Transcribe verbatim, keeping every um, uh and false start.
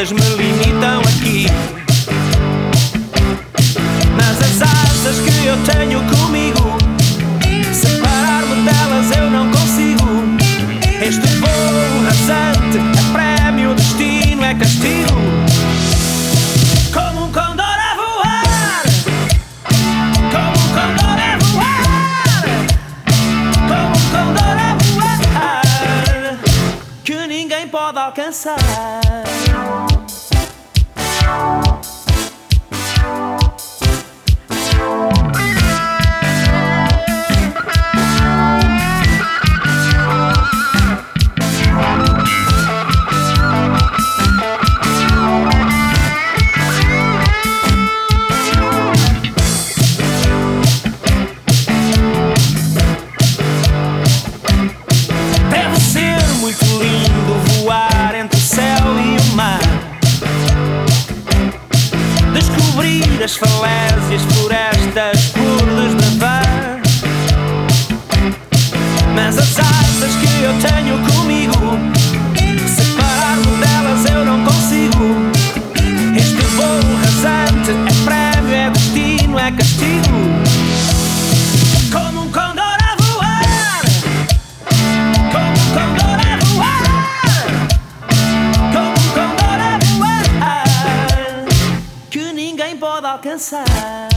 fronteiras me limitam aqui. Mas as asas que eu tenho comigo, separar-me delas eu não consigo. Este voo rasante é prémio, o destino é castigo. Como um condor a voar, como um condor a voar, como um condor a voar, que ninguém pode alcançar. Descobrir as falésias, florestas por desbravar. Mas as asas que eu tenho comigo, separar-me delas eu não consigo. Este voo rasante é prémio, é destino, é castigo. Como um condor a voar, como um condor a voar, como um condor a voar, que ninguém pode alcançar.